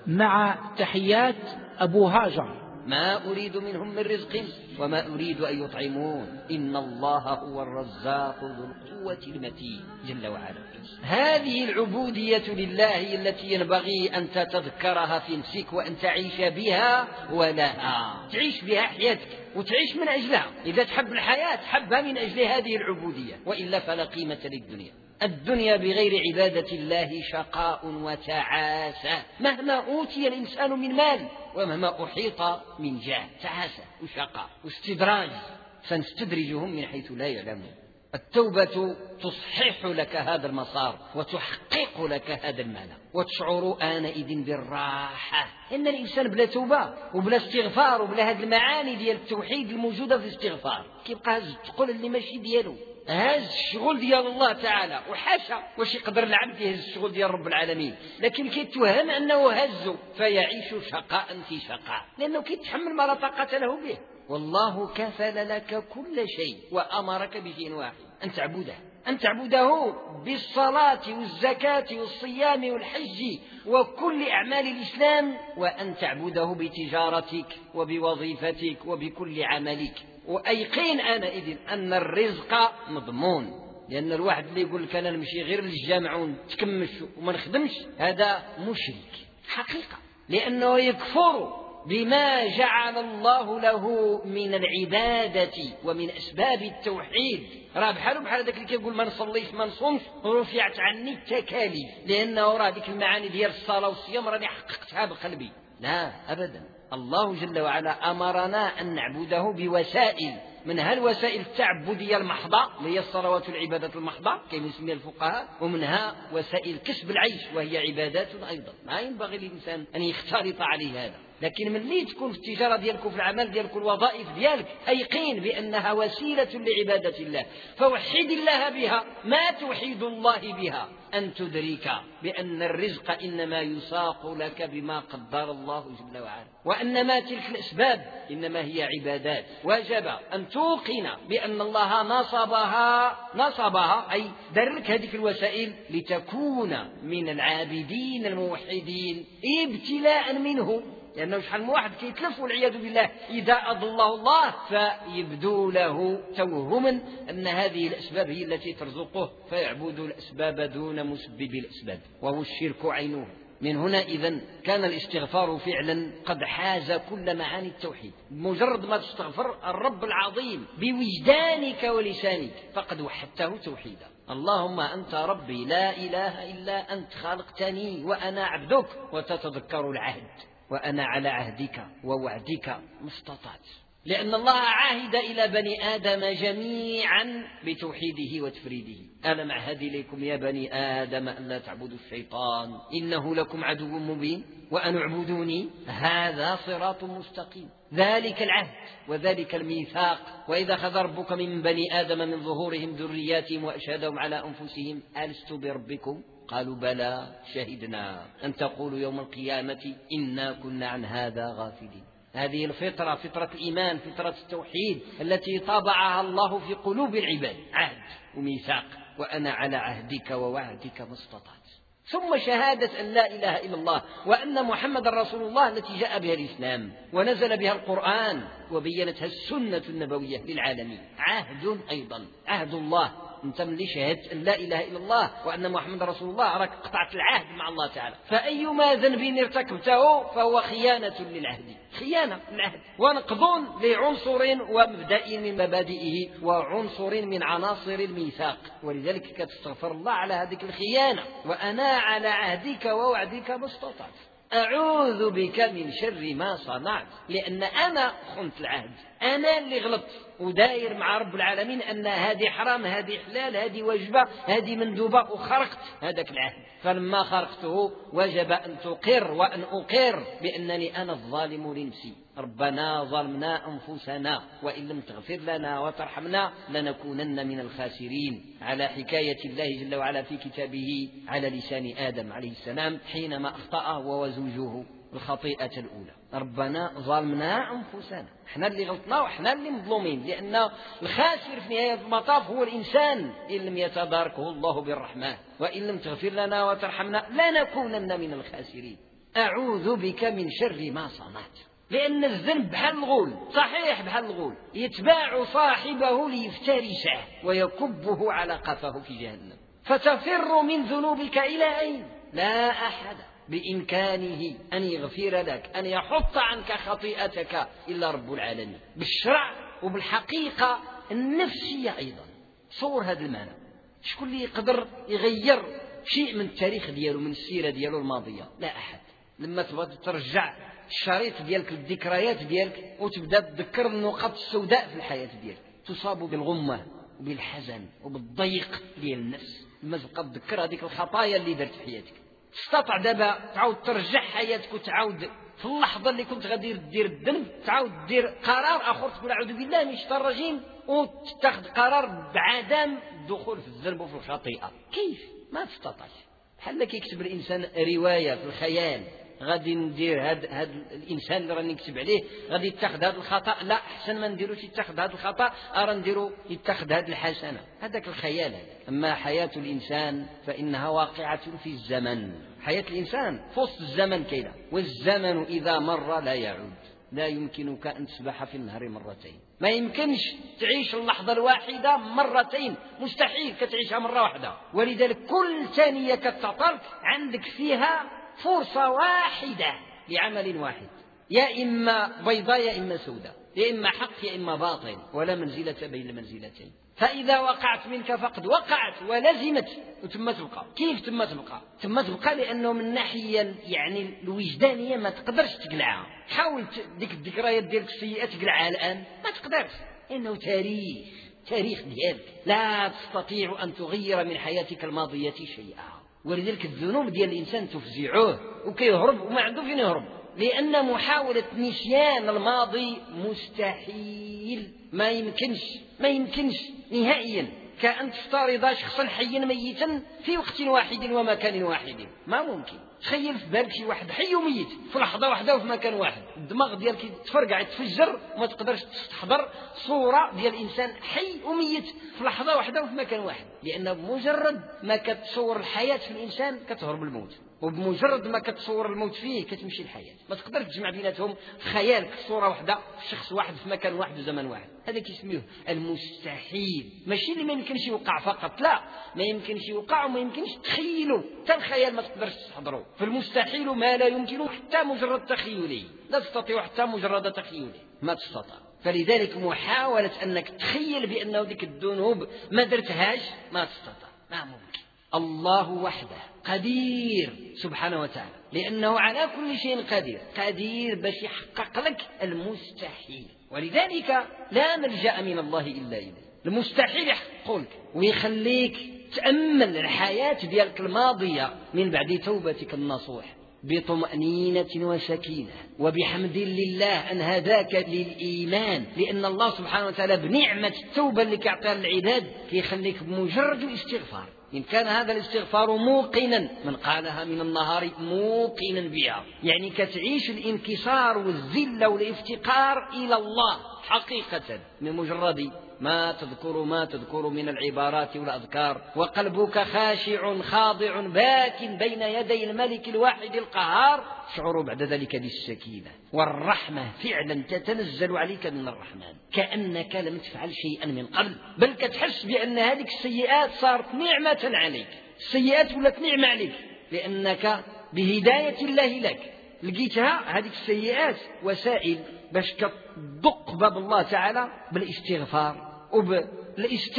مع تحيات أبو هاجر. ما أريد منهم من رزق وما أريد أن يطعمون إن الله هو الرزاق ذو القوة المتين جل وعلا. هذه العبودية لله التي ينبغي أن تتذكرها في نفسك وأن تعيش بها ولها، تعيش بها حياتك وتعيش من أجلها. إذا تحب الحياة حبها من أجل هذه العبودية، وإلا فلا قيمة للدنيا. الدنيا بغير عبادة الله شقاء وتعاسة، مهما أوتي الإنسان من مال ومهما أحيط من جاه، تعاسة وشقاء واستدراج، سنستدرجهم من حيث لا يعلمون. التوبة تصحح لك هذا المسار وتحقق لك هذا المعنى، وتشعر آنئذ بالراحة. إن الإنسان بلا توبة وبلا استغفار وبلا هذه المعاني ديال التوحيد الموجودة في الاستغفار كيبقى هز تقول اللي ماشي ديالو، هز الشغل ديال الله تعالى، وحاشا واش يقدر العبد يهز الشغل ديال رب العالمين، لكن كيتوهم أنه هزه فيعيش شقاء في شقاء، لأنه كيتحمل ما لا طاقة له به. والله كفل لك كل شيء وأمرك بشيء واحد، أن تعبده، أن تعبده بالصلاة والزكاة والصيام والحج وكل أعمال الإسلام، وأن تعبده بتجارتك وبوظيفتك وبكل عملك. وأيقين آنئذ أن الرزق مضمون، لأن الواحد اللي يقول لك أنا نمشي غير للجامع ونتكمش وما نخدمش هذا مشرك حقيقة، لأنه يكفر بما جعل الله له من العبادة ومن أسباب التوحيد. راه بحاله بحال ذاك اللي كيقول ما نصليش ما نصومش رفعت عني التكاليف، لأنه راه ديك المعاني ديال الصلاة والصيام راني حققتها بقلبي. لا أبدا، الله جل وعلا أمرنا أن نعبده بوسائل، منها الوسائل التعبدية المحضة اللي هي الصلوات والعبادات المحضة كما يسميها الفقهاء، ومنها وسائل كسب العيش وهي عبادات أيضا. ما ينبغي للإنسان أن يختلط عليه هذا، لكن من اللي تكون في التجارة ديالك وفي العمل ديالك والوظائف ديالك أيقين بأنها وسيلة لعبادة الله، فوحد الله بها. ما توحيد الله بها أن تدرك بأن الرزق إنما يساق لك بما قدر الله جل وعلا، وأنما تلك الأسباب إنما هي عبادات. وجب أن توقن بأن الله نصبها نصبها أي درك هذه الوسائل لتكون من العابدين الموحدين ابتلاء منه، لأنه شحال من واحد كيتلف والعياذ بالله إذا أضله الله فيبدو له توهما أن هذه الأسباب هي التي ترزقه فيعبد الأسباب دون مسبب الأسباب، وهو الشرك عينه. من هنا إذن كان الاستغفار فعلا قد حاز كل معاني التوحيد. مجرد ما تستغفر الرب العظيم بوجدانك ولسانك فقد وحدته توحيدا. اللهم أنت ربي لا إله إلا أنت خلقتني وأنا عبدك، وتتذكر العهد وأنا على عهدك ووعدك ما استطعت، لأن الله عاهد إلى بني آدم جميعا بتوحيده وتفريده. ألم أعهد إليكم يا بني آدم أن لا تعبدوا الشيطان إنه لكم عدو مبين وأن اعبدوني هذا صراط مستقيم. ذلك العهد وذلك الميثاق. وإذا أخذ ربك من بني آدم من ظهورهم ذرياتهم وأشهدهم على أنفسهم ألست بربكم قالوا بلى شهدنا أن تقولوا يوم القيامة إنا كنا عن هذا غافلين. هذه الفطرة، فطرة الإيمان، فطرة التوحيد التي طبعها الله في قلوب العباد، عهد وميثاق، وأنا على عهدك ووعدك ما استطعت. ثم شهادة أن لا إله إلا الله وأن محمد رسول الله التي جاء بها الإسلام ونزل بها القرآن وبينتها السنة النبوية للعالمين. عهد أيضا، عهد الله. أنت من اللي شهدت أن لا إله إلا الله وأن محمد رسول الله راك قطعت العهد مع الله تعالى. فأيما ذنب ارتكبته فهو خيانة للعهد، خيانة للعهد، ونقض لعنصر ومبدأ من مبادئه وعنصر من عناصر الميثاق. ولذلك كتستغفر الله على هذه الخيانة. وأنا على عهدك ووعدك ما استطعت. أعوذ بك من شر ما صنعت، لأن أنا خنت العهد، أنا اللي غلطت وداير مع رب العالمين أن هذه حرام هذه حلال هذه واجبة هذه مندوبة وخرقت هذاك العهد. فلما خرقته وجب أن تقر وأن أقر بأنني أنا الظالم لنفسي. ربنا ظلمنا أنفسنا وإن لم تغفر لنا وترحمنا لنكونن من الخاسرين، على حكاية الله جل وعلا في كتابه على لسان آدم عليه السلام حينما أخطأ هو وزوجه الخطيئة الأولى. ربنا ظلمنا أنفسنا، احنا اللي غلطنا وإحنا اللي مظلومين، لأن الخاسر في نهاية المطاف هو الإنسان إن لم يتداركه الله بالرحمة وإن لم تغفر لنا وترحمنا لنكونن من الخاسرين. أعوذ بك من شر ما صنعت، لأن الذنب بحال الغول، صحيح بحال الغول يتباع صاحبه ليفترسه ويكبه على قفاه في جهنم. فتفر من ذنوبك إلى أين؟ لا أحد بإمكانه أن يغفر لك أن يحط عنك خطيئتك إلا رب العالمين، بالشرع وبالحقيقة النفسية أيضا. صور هذا المعنى، شكون اللي يقدر يغير شيء من التاريخ دياله من السيرة دياله الماضية؟ لا أحد. لما تبغى ترجع الشريط ديالك الذكريات ديالك وتبدأ تذكر النقاط السوداء في الحياة ديالك، تصاب بالغمة وبالحزن وبالضيق ديال النفس لما تبقى تذكر هذيك الخطايا اللي درت في حياتك. تستطيع دابا تعاود ترجع حياتك وتعاود في اللحظة اللي كنت غادي دير الذنب تعاود دير قرار آخر تقول أعوذ بالله من الشيطان الرجيم وتتخذ قرار بعدم الدخول في الذنب وفي الخطيئة. كيف؟ ما تستطيعش. بحال كيكتب الإنسان رواية في الخيال، غادي ندير هاد هاد الانسان اللي راني نكتب عليه غادي يتخذ هذا الخطا، لا احسن ما نديروش يتخذ هذا الخطا ارا نديرو يتخذ هذه الحسنه. هذاك الخيال هذا. اما حياه الانسان فانها واقعه في الزمن، حياه الانسان في وسط الزمن كاينه، والزمن اذا مر لا يعود. لا يمكنك ان تسبح في النهر مرتين، ما يمكنش تعيش اللحظه الواحده مرتين، مستحيل كتعيشها مره واحده. ولذلك كل ثانيه كتعطلك عندك فيها فرصة واحدة لعمل واحد، يا إما بيضاء يا إما سوداء، يا إما حق يا إما باطل، ولا منزلة بين المنزلتين. فإذا وقعت منك فقد وقعت ولزمت وتم تبقى. كيف تم تبقى؟ تم تبقى لأنه من ناحية يعني الوجدانية ما تقدرش تقلعها. حاول ديك الذكريات ديالك السيئة تقلعها الآن ما تقدرش، إنه تاريخ تاريخ ديالك لا تستطيع أن تغير من حياتك الماضية شيئا. ولذلك الذنوب ديال الإنسان تفزعه وكيهرب وما عنده فين يهرب، لأن محاولة نسيان الماضي مستحيل، ما يمكنش ما يمكنش نهائيا، كأن تفترض شخصا حيا ميتا في وقت واحد ومكان واحد، ما ممكن. تخيل في بالك شي واحد حي وميت في لحظة واحدة وفي مكان واحد، الدماغ ديالك تفرقع تفجر وما تقدرش تحضر صورة ديال الإنسان حي وميت في لحظة واحدة وفي مكان واحد، لأن بمجرد ما كتصور الحياة في الإنسان كتهرب الموت، وبمجرد ما كتصور الموت فيه كتمشي الحياة. ما تقدر تجمع بيناتهم في خيالك صورة واحدة في شخص واحد في مكان واحد وزمن واحد. هذا كيسميه المستحيل. ماشي اللي ما يمكنش يوقع فقط، لا، ما يمكنش يوقع وما يمكنش تخيله، حتى الخيال ما تقدرش تحضره. فالمستحيل ما لا يمكن حتى مجرد تخيله، لا تستطيع حتى مجرد تخيله، ما تستطيع. فلذلك محاولة أنك تخيل بأنه ذيك الذنوب ما درتهاش ما تستطيع، ما ممكن. الله وحده قدير سبحانه وتعالى، لأنه على كل شيء قدير، قدير باش يحقق لك المستحيل. ولذلك لا ملجأ من الله إلا إليه. المستحيل يحقق لك ويخليك تأمل الحياة ديالك الماضية من بعد توبتك النصوح بطمأنينة وسكينة وبحمد لله أن هداك للإيمان، لأن الله سبحانه وتعالى بنعمة التوبة اللي كيعطيها للعباد كيخليك بمجرد استغفار، إن كان هذا الاستغفار موقنا، من قالها من النهار موقنا بها، يعني كتعيش الانكسار والذلة والافتقار إلى الله حقيقة من مجرد ما تذكر ما تذكر من العبارات والأذكار، وقلبك خاشع خاضع باك بين يدي الملك الواحد القهار، تشعر بعد ذلك بالسكينة والرحمة فعلا تتنزل عليك من الرحمن، كأنك لم تفعل شيئا من قبل، بل كتحس بأن هذه السيئات صارت نعمة عليك، السيئات ولت نعمة عليك، لأنك بهداية الله لك لقيتها هذه السيئات وسائل باش كتدق باب الله تعالى بالاستغفار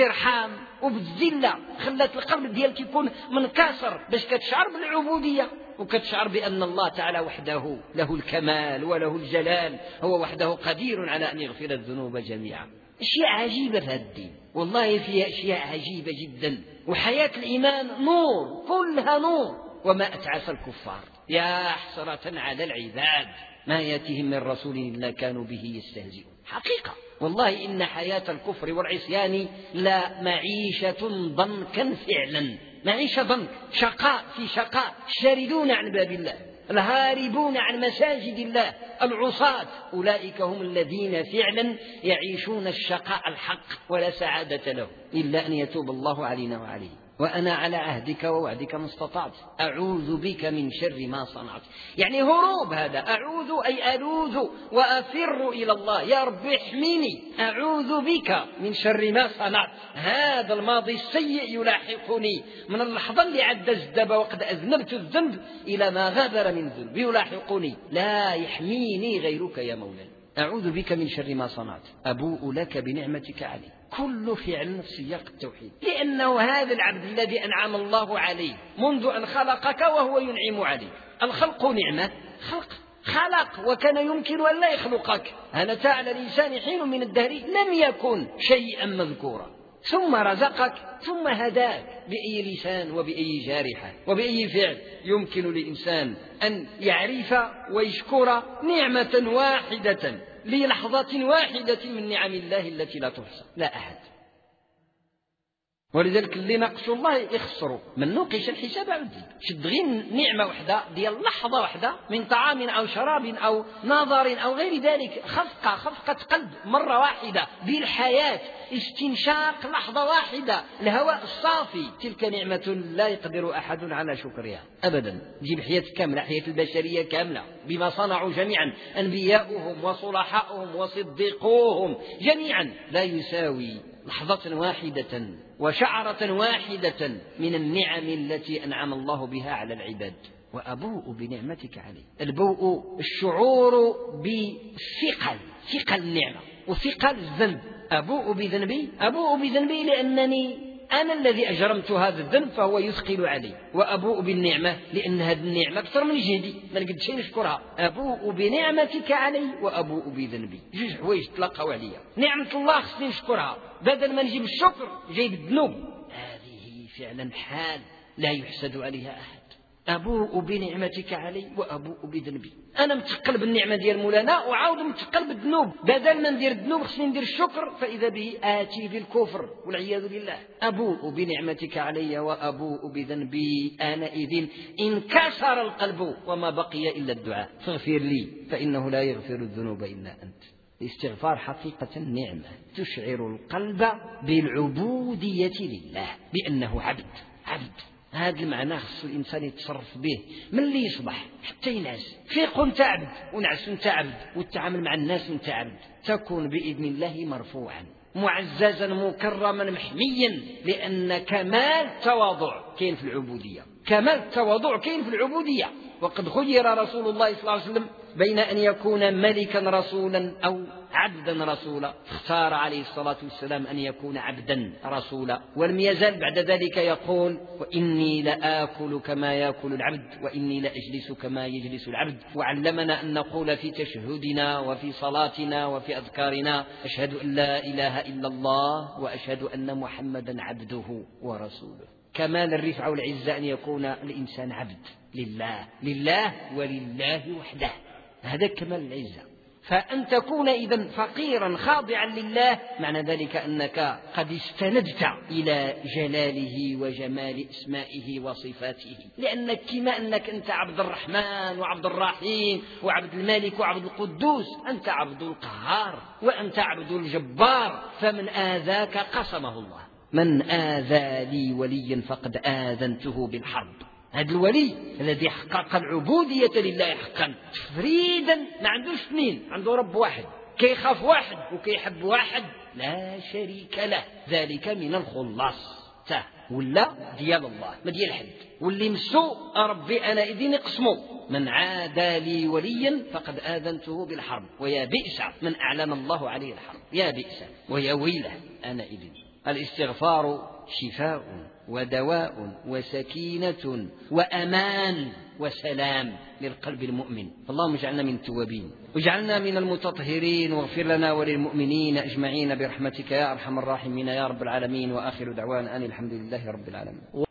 وبالاسترحام وبالذلة، خلات القلب ديالك يكون منكسر باش كتشعر بالعبودية. وكتشعر بأن الله تعالى وحده له الكمال وله الجلال، هو وحده قدير على أن يغفر الذنوب جميعا. أشياء عجيبة في هذا الدين، والله فيها أشياء عجيبة جدا. وحياة الإيمان نور، كلها نور. وما أتعس الكفار، يا حسرة على العباد ما يأتيهم من رسول إلا كانوا به يستهزئون. حقيقة والله إن حياة الكفر والعصيان لا معيشة ضنكا فعلا، معيشة ضنك، شقاء في شقاء، الشاردون عن باب الله، الهاربون عن مساجد الله، العصاة، أولئك هم الذين فعلا يعيشون الشقاء الحق ولا سعادة له إلا أن يتوب الله علينا وعليه. وأنا على عهدك ووعدك ما استطعت، أعوذ بك من شر ما صنعت. يعني هروب، هذا أعوذ أي ألوذ وأفر إلى الله، يا رب احميني، أعوذ بك من شر ما صنعت. هذا الماضي السيء يلاحقني من اللحظة اللي عد ازدب وقد أذنبت الذنب إلى ما غادر من ذنب يلاحقني، لا يحميني غيرك يا مولاي. أعوذ بك من شر ما صنعت، أبوء لك بنعمتك علي. كل فعل في سياق التوحيد، لأنه هذا العبد الذي أنعم الله عليه منذ أن خلقك وهو ينعم عليك. الخلق نعمة، خلق خلق وكان يمكن أن لا يخلقك. هل أتى على الإنسان حين من الدهر لم يكن شيئا مذكورا، ثم رزقك ثم هداك. بأي لسان وبأي جارحة وبأي فعل يمكن للإنسان أن يعرف ويشكر نعمة واحدة للحظة واحدة من نعم الله التي لا تحصى؟ لا أحد. ولذلك اللي ناقشوا الله يخسروا. من نوقش الحساب عدي شد غير نعمة واحدة ديال لحظة واحدة من طعام أو شراب أو نظر أو غير ذلك، خفقة خفقة قلب مرة واحدة بالحياة، استنشاق لحظة واحدة، الهواء الصافي، تلك نعمة لا يقدر أحد على شكرها أبدا. جيب حياة كاملة، حياة البشرية كاملة بما صنعوا جميعا، أنبياؤهم وصلحاؤهم وصديقوهم جميعا، لا يساوي لحظة واحدة وشعرة واحدة من النعم التي أنعم الله بها على العباد. وأبوء بنعمتك علي، البوء الشعور بثقل، ثقل النعمة وثقل الذنب. أبوء بذنبي، أبوء بذنبي لأنني أنا الذي أجرمت هذا الذنب فهو يثقل علي. وأبوء بالنعمة لأن هذه النعمة أكثر من جهدي، ما نقدر شيء نشكرها. أبوء بنعمتك علي وأبوء بذنبي، جوج حوايج تلاقوا عليا. نعمة الله خصني نشكرها، بدل ما نجيب الشكر جايب الذنوب. هذه فعلا حال لا يحسد عليها أحد. أبوء بنعمتك علي وأبوء بذنبي. أنا متقل بالنعمة ديال مولانا وعاود متقل بالذنوب، بدل ما ندير الذنوب خصني ندير الشكر، فإذا به آتي بالكفر والعياذ بالله. أبوء بنعمتك علي وأبوء بذنبي، أنا إذن انكسر القلب وما بقي إلا الدعاء، فاغفر لي فإنه لا يغفر الذنوب إلا أنت. الاستغفار حقيقة نعمة تشعر القلب بالعبودية لله، بأنه عبد عبد. هذا المعنى خص الإنسان يتصرف به من اللي يصبح حتى ينعس. فيق انت عبد ونعس انت عبد، والتعامل مع الناس انت عبد، تكون بإذن الله مرفوعا معززا مكرما محميا، لأن كمال التواضع كاين في العبودية، كمال التواضع كاين في العبودية. وقد خير رسول الله صلى الله عليه وسلم بين أن يكون ملكا رسولا أو عبدا رسولا، اختار عليه الصلاة والسلام أن يكون عبدا رسولا، ولم يزل بعد ذلك يقول: وإني لآكل كما يأكل العبد وإني لأجلس كما يجلس العبد. وعلمنا أن نقول في تشهدنا وفي صلاتنا وفي أذكارنا: أشهد أن لا إله إلا الله وأشهد أن محمدا عبده ورسوله. كمال الرفعة والعزة أن يكون الإنسان عبد لله، لله ولله وحده، هذا كمال العزة. فأن تكون إذن فقيرا خاضعا لله معنى ذلك أنك قد استندت إلى جلاله وجمال اسمائه وصفاته، لأنك كما أنك أنت عبد الرحمن وعبد الرحيم وعبد الملك وعبد القدوس، أنت عبد القهار وأنت عبد الجبار. فمن آذاك قسمه الله: من آذى لي وليا فقد آذنته بالحرب. هذا الولي الذي حقق العبودية لله حقا تفريدا، ما عندوش اثنين، عنده رب واحد، كيخاف واحد وكيحب واحد لا شريك له، ذلك من الخلاص تاه ولا ديال الله ما ديال حد. واللي مسو ربي أنا إذن اقسمو: من عادى لي وليا فقد آذنته بالحرب، ويا بئس من أعلن الله عليه الحرب، يا بئس ويا ويله أنا إذن. الاستغفار شفاء ودواء وسكينة وأمان وسلام للقلب المؤمن. اللهم اجعلنا من التوابين واجعلنا من المتطهرين، واغفر لنا وللمؤمنين أجمعين برحمتك يا أرحم الراحمين يا رب العالمين. وآخر دعوانا أن الحمد لله رب العالمين.